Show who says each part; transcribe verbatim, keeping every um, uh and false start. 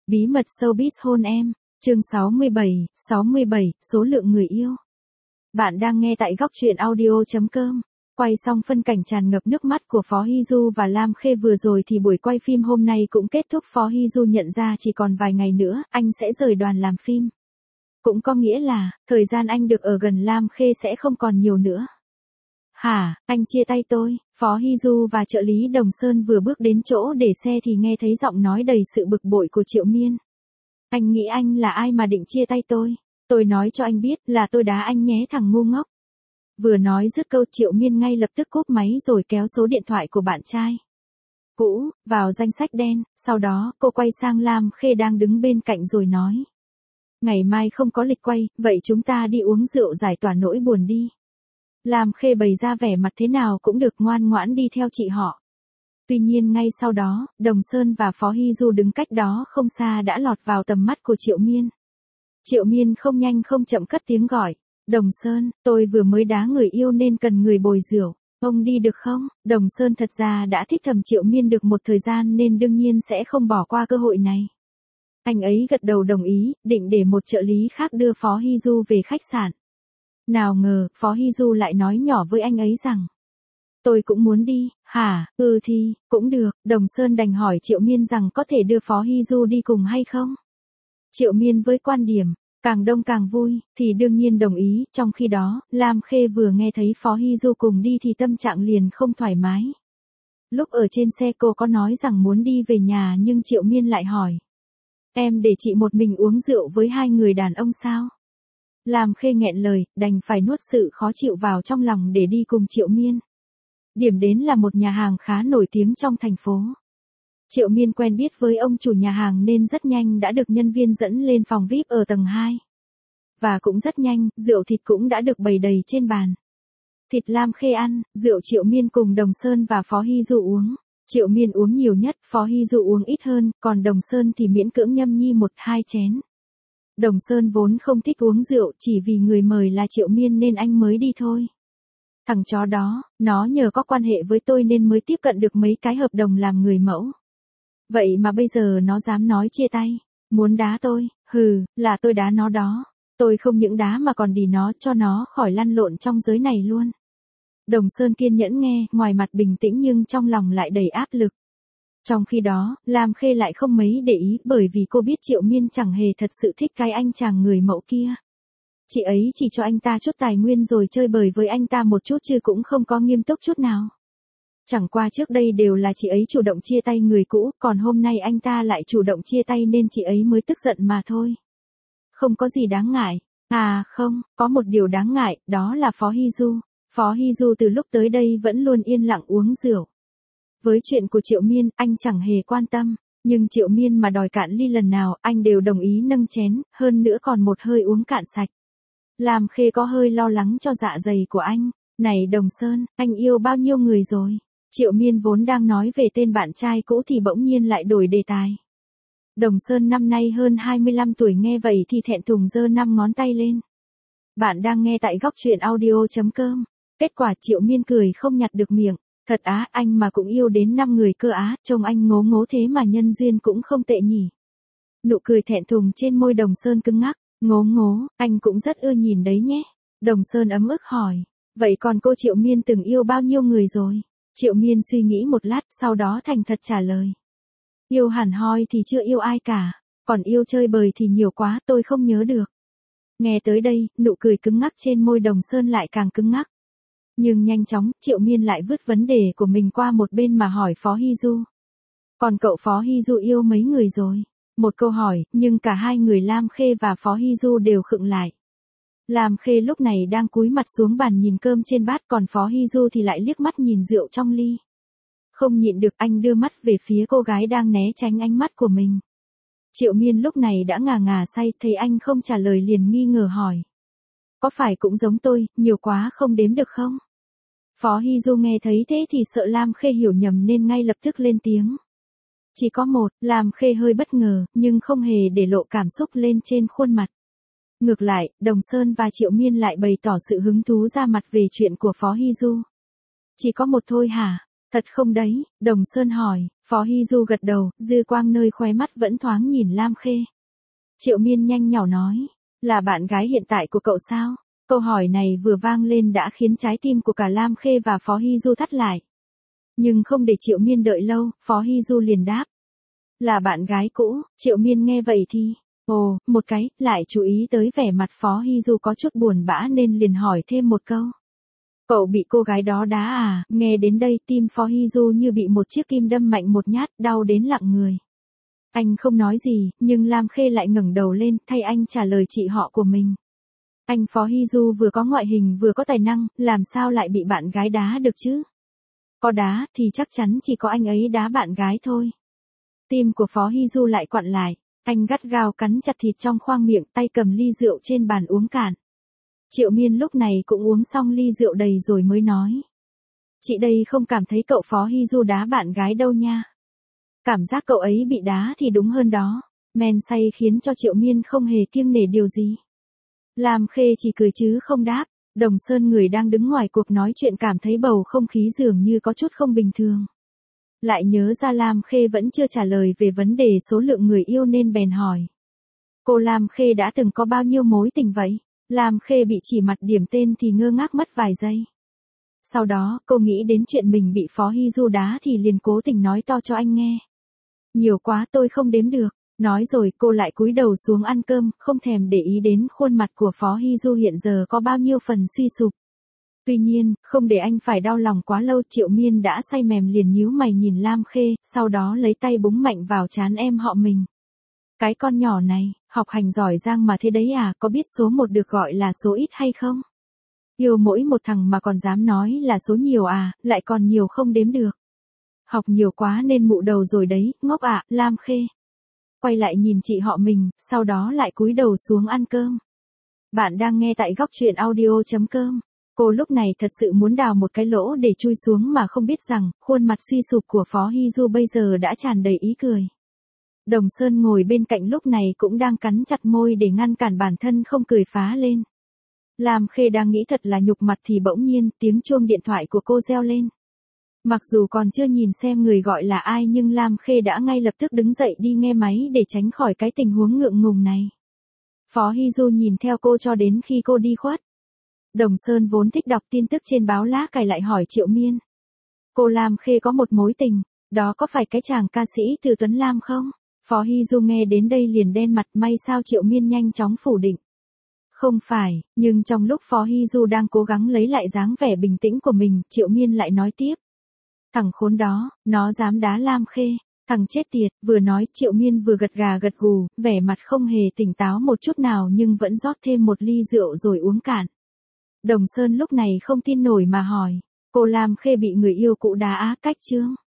Speaker 1: Bí mật showbiz hôn em, chương sáu mươi bảy, sáu mươi bảy, số lượng người yêu. Bạn đang nghe tại góc truyện audio chấm com. Quay xong phân cảnh tràn ngập nước mắt của Phó Hy Du và Lam Khê vừa rồi thì buổi quay phim hôm nay cũng kết thúc. Phó Hy Du nhận ra chỉ còn vài ngày nữa, anh sẽ rời đoàn làm phim. Cũng có nghĩa là, thời gian anh được ở gần Lam Khê sẽ không còn nhiều nữa. Hả, anh chia tay tôi? Phó Hy Du và trợ lý Đồng Sơn vừa bước đến chỗ để xe thì nghe thấy giọng nói đầy sự bực bội của Triệu Miên. Anh nghĩ anh là ai mà định chia tay tôi? Tôi nói cho anh biết là tôi đá anh nhé thằng ngu ngốc. Vừa nói dứt câu Triệu Miên ngay lập tức cúp máy rồi kéo số điện thoại của bạn trai cũ vào danh sách đen, sau đó cô quay sang Lam Khê đang đứng bên cạnh rồi nói. Ngày mai không có lịch quay, vậy chúng ta đi uống rượu giải tỏa nỗi buồn đi. Lam Khê bày ra vẻ mặt thế nào cũng được ngoan ngoãn đi theo chị họ. Tuy nhiên ngay sau đó, Đồng Sơn và Phó Hy Du đứng cách đó không xa đã lọt vào tầm mắt của Triệu Miên. Triệu Miên không nhanh không chậm cất tiếng gọi. Đồng Sơn, tôi vừa mới đá người yêu nên cần người bồi rượu. Ông đi được không? Đồng Sơn thật ra đã thích thầm Triệu Miên được một thời gian nên đương nhiên sẽ không bỏ qua cơ hội này. Anh ấy gật đầu đồng ý, định để một trợ lý khác đưa Phó Hy Du về khách sạn. Nào ngờ, Phó Hy Du lại nói nhỏ với anh ấy rằng. Tôi cũng muốn đi, hả, ừ thì, cũng được. Đồng Sơn đành hỏi Triệu Miên rằng có thể đưa Phó Hy Du đi cùng hay không? Triệu Miên với quan điểm, càng đông càng vui, thì đương nhiên đồng ý. Trong khi đó, Lam Khê vừa nghe thấy Phó Hy Du cùng đi thì tâm trạng liền không thoải mái. Lúc ở trên xe cô có nói rằng muốn đi về nhà nhưng Triệu Miên lại hỏi. Em để chị một mình uống rượu với hai người đàn ông sao? Lam Khê nghẹn lời, đành phải nuốt sự khó chịu vào trong lòng để đi cùng Triệu Miên. Điểm đến là một nhà hàng khá nổi tiếng trong thành phố. Triệu Miên quen biết với ông chủ nhà hàng nên rất nhanh đã được nhân viên dẫn lên phòng vi ai pi ở tầng hai. Và cũng rất nhanh, rượu thịt cũng đã được bày đầy trên bàn. Thịt Lam Khê ăn, rượu Triệu Miên cùng Đồng Sơn và Phó Hy Du uống. Triệu Miên uống nhiều nhất, Phó Hy Du uống ít hơn, còn Đồng Sơn thì miễn cưỡng nhâm nhi một hai chén. Đồng Sơn vốn không thích uống rượu, chỉ vì người mời là Triệu Miên nên anh mới đi thôi. Thằng chó đó, nó nhờ có quan hệ với tôi nên mới tiếp cận được mấy cái hợp đồng làm người mẫu. Vậy mà bây giờ nó dám nói chia tay, muốn đá tôi, hừ, là tôi đá nó đó. Tôi không những đá mà còn đì nó cho nó khỏi lăn lộn trong giới này luôn. Đồng Sơn kiên nhẫn nghe, ngoài mặt bình tĩnh nhưng trong lòng lại đầy áp lực. Trong khi đó, Lam Khê lại không mấy để ý bởi vì cô biết Triệu Miên chẳng hề thật sự thích cái anh chàng người mẫu kia. Chị ấy chỉ cho anh ta chút tài nguyên rồi chơi bời với anh ta một chút chứ cũng không có nghiêm túc chút nào. Chẳng qua trước đây đều là chị ấy chủ động chia tay người cũ, còn hôm nay anh ta lại chủ động chia tay nên chị ấy mới tức giận mà thôi. Không có gì đáng ngại. À không, có một điều đáng ngại, đó là Phó Hy Du. Phó Hy Du từ lúc tới đây vẫn luôn yên lặng uống rượu. Với chuyện của Triệu Miên, anh chẳng hề quan tâm, nhưng Triệu Miên mà đòi cạn ly lần nào, anh đều đồng ý nâng chén, hơn nữa còn một hơi uống cạn sạch. Lam Khê có hơi lo lắng cho dạ dày của anh. Này Đồng Sơn, anh yêu bao nhiêu người rồi? Triệu Miên vốn đang nói về tên bạn trai cũ thì bỗng nhiên lại đổi đề tài. Đồng Sơn năm nay hơn hai mươi lăm tuổi nghe vậy thì thẹn thùng giơ năm ngón tay lên. Bạn đang nghe tại góc truyện audio chấm com. Kết quả Triệu Miên cười không nhặt được miệng. Thật á, anh mà cũng yêu đến năm người cơ á, trông anh ngố ngố thế mà nhân duyên cũng không tệ nhỉ. Nụ cười thẹn thùng trên môi Đồng Sơn cứng ngắc. Ngố ngố, anh cũng rất ưa nhìn đấy nhé. Đồng Sơn ấm ức hỏi. Vậy còn cô Triệu Miên từng yêu bao nhiêu người rồi? Triệu Miên suy nghĩ một lát, sau đó thành thật trả lời. Yêu hẳn hoi thì chưa yêu ai cả, còn yêu chơi bời thì nhiều quá, tôi không nhớ được. Nghe tới đây, nụ cười cứng ngắc trên môi Đồng Sơn lại càng cứng ngắc. Nhưng nhanh chóng, Triệu Miên lại vứt vấn đề của mình qua một bên mà hỏi Phó Hy Du. Còn cậu Phó Hy Du yêu mấy người rồi? Một câu hỏi, nhưng cả hai người Lam Khê và Phó Hy Du đều khựng lại. Lam Khê lúc này đang cúi mặt xuống bàn nhìn cơm trên bát, còn Phó Hy Du thì lại liếc mắt nhìn rượu trong ly. Không nhịn được anh đưa mắt về phía cô gái đang né tránh ánh mắt của mình. Triệu Miên lúc này đã ngà ngà say, thấy anh không trả lời liền nghi ngờ hỏi. Có phải cũng giống tôi, nhiều quá không đếm được không? Phó Hy Du nghe thấy thế thì sợ Lam Khê hiểu nhầm nên ngay lập tức lên tiếng. Chỉ có một, Lam Khê hơi bất ngờ, nhưng không hề để lộ cảm xúc lên trên khuôn mặt. Ngược lại, Đồng Sơn và Triệu Miên lại bày tỏ sự hứng thú ra mặt về chuyện của Phó Hy Du. Chỉ có một thôi hả? Thật không đấy? Đồng Sơn hỏi. Phó Hy Du gật đầu, dư quang nơi khóe mắt vẫn thoáng nhìn Lam Khê. Triệu Miên nhanh nhỏ nói, là bạn gái hiện tại của cậu sao? Câu hỏi này vừa vang lên đã khiến trái tim của cả Lam Khê và Phó Hy Du thắt lại. Nhưng không để Triệu Miên đợi lâu, Phó Hy Du liền đáp. Là bạn gái cũ. Triệu Miên nghe vậy thì, ồ, một cái, lại chú ý tới vẻ mặt Phó Hy Du có chút buồn bã nên liền hỏi thêm một câu. Cậu bị cô gái đó đá à? Nghe đến đây tim Phó Hy Du như bị một chiếc kim đâm mạnh một nhát, đau đến lặng người. Anh không nói gì, nhưng Lam Khê lại ngẩng đầu lên, thay anh trả lời chị họ của mình. Anh Phó Hy Du vừa có ngoại hình vừa có tài năng, làm sao lại bị bạn gái đá được chứ? Có đá thì chắc chắn chỉ có anh ấy đá bạn gái thôi. Tim của Phó Hy Du lại quặn lại, anh gắt gao cắn chặt thịt trong khoang miệng, tay cầm ly rượu trên bàn uống cạn. Triệu Miên lúc này cũng uống xong ly rượu đầy rồi mới nói. Chị đây không cảm thấy cậu Phó Hy Du đá bạn gái đâu nha. Cảm giác cậu ấy bị đá thì đúng hơn đó. Men say khiến cho Triệu Miên không hề kiêng nể điều gì. Lam Khê chỉ cười chứ không đáp. Đồng Sơn người đang đứng ngoài cuộc nói chuyện cảm thấy bầu không khí dường như có chút không bình thường. Lại nhớ ra Lam Khê vẫn chưa trả lời về vấn đề số lượng người yêu nên bèn hỏi. Cô Lam Khê đã từng có bao nhiêu mối tình vậy? Lam Khê bị chỉ mặt điểm tên thì ngơ ngác mất vài giây. Sau đó, cô nghĩ đến chuyện mình bị Phó Hy Du đá thì liền cố tình nói to cho anh nghe. Nhiều quá tôi không đếm được. Nói rồi cô lại cúi đầu xuống ăn cơm, không thèm để ý đến khuôn mặt của Phó Hy Du hiện giờ có bao nhiêu phần suy sụp. Tuy nhiên, không để anh phải đau lòng quá lâu, Triệu Miên đã say mềm liền nhíu mày nhìn Lam Khê, sau đó lấy tay búng mạnh vào trán em họ mình. Cái con nhỏ này, học hành giỏi giang mà thế đấy à, có biết số một được gọi là số ít hay không? Yêu mỗi một thằng mà còn dám nói là số nhiều à, lại còn nhiều không đếm được. Học nhiều quá nên mụ đầu rồi đấy, ngốc ạ, à, Lam Khê. Quay lại nhìn chị họ mình, sau đó lại cúi đầu xuống ăn cơm. Bạn đang nghe tại góc truyện audio.com. Cô lúc này thật sự muốn đào một cái lỗ để chui xuống mà không biết rằng, khuôn mặt suy sụp của Phó Hy Du bây giờ đã tràn đầy ý cười. Đồng Sơn ngồi bên cạnh lúc này cũng đang cắn chặt môi để ngăn cản bản thân không cười phá lên. Lam Khê đang nghĩ thật là nhục mặt thì bỗng nhiên tiếng chuông điện thoại của cô reo lên. Mặc dù còn chưa nhìn xem người gọi là ai nhưng Lam Khê đã ngay lập tức đứng dậy đi nghe máy để tránh khỏi cái tình huống ngượng ngùng này. Phó Hy Du nhìn theo cô cho đến khi cô đi khuất. Đồng Sơn vốn thích đọc tin tức trên báo lá cải lại hỏi Triệu Miên. Cô Lam Khê có một mối tình, đó có phải cái chàng ca sĩ Từ Tuấn Lam không? Phó Hy Du nghe đến đây liền đen mặt, may sao Triệu Miên nhanh chóng phủ định. Không phải, nhưng trong lúc Phó Hy Du đang cố gắng lấy lại dáng vẻ bình tĩnh của mình, Triệu Miên lại nói tiếp. Thằng khốn đó, nó dám đá Lam Khê, thằng chết tiệt, vừa nói Triệu Miên vừa gật gà gật gù, vẻ mặt không hề tỉnh táo một chút nào nhưng vẫn rót thêm một ly rượu rồi uống cạn. Đồng Sơn lúc này không tin nổi mà hỏi, cô Lam Khê bị người yêu cũ đá á cách chưa?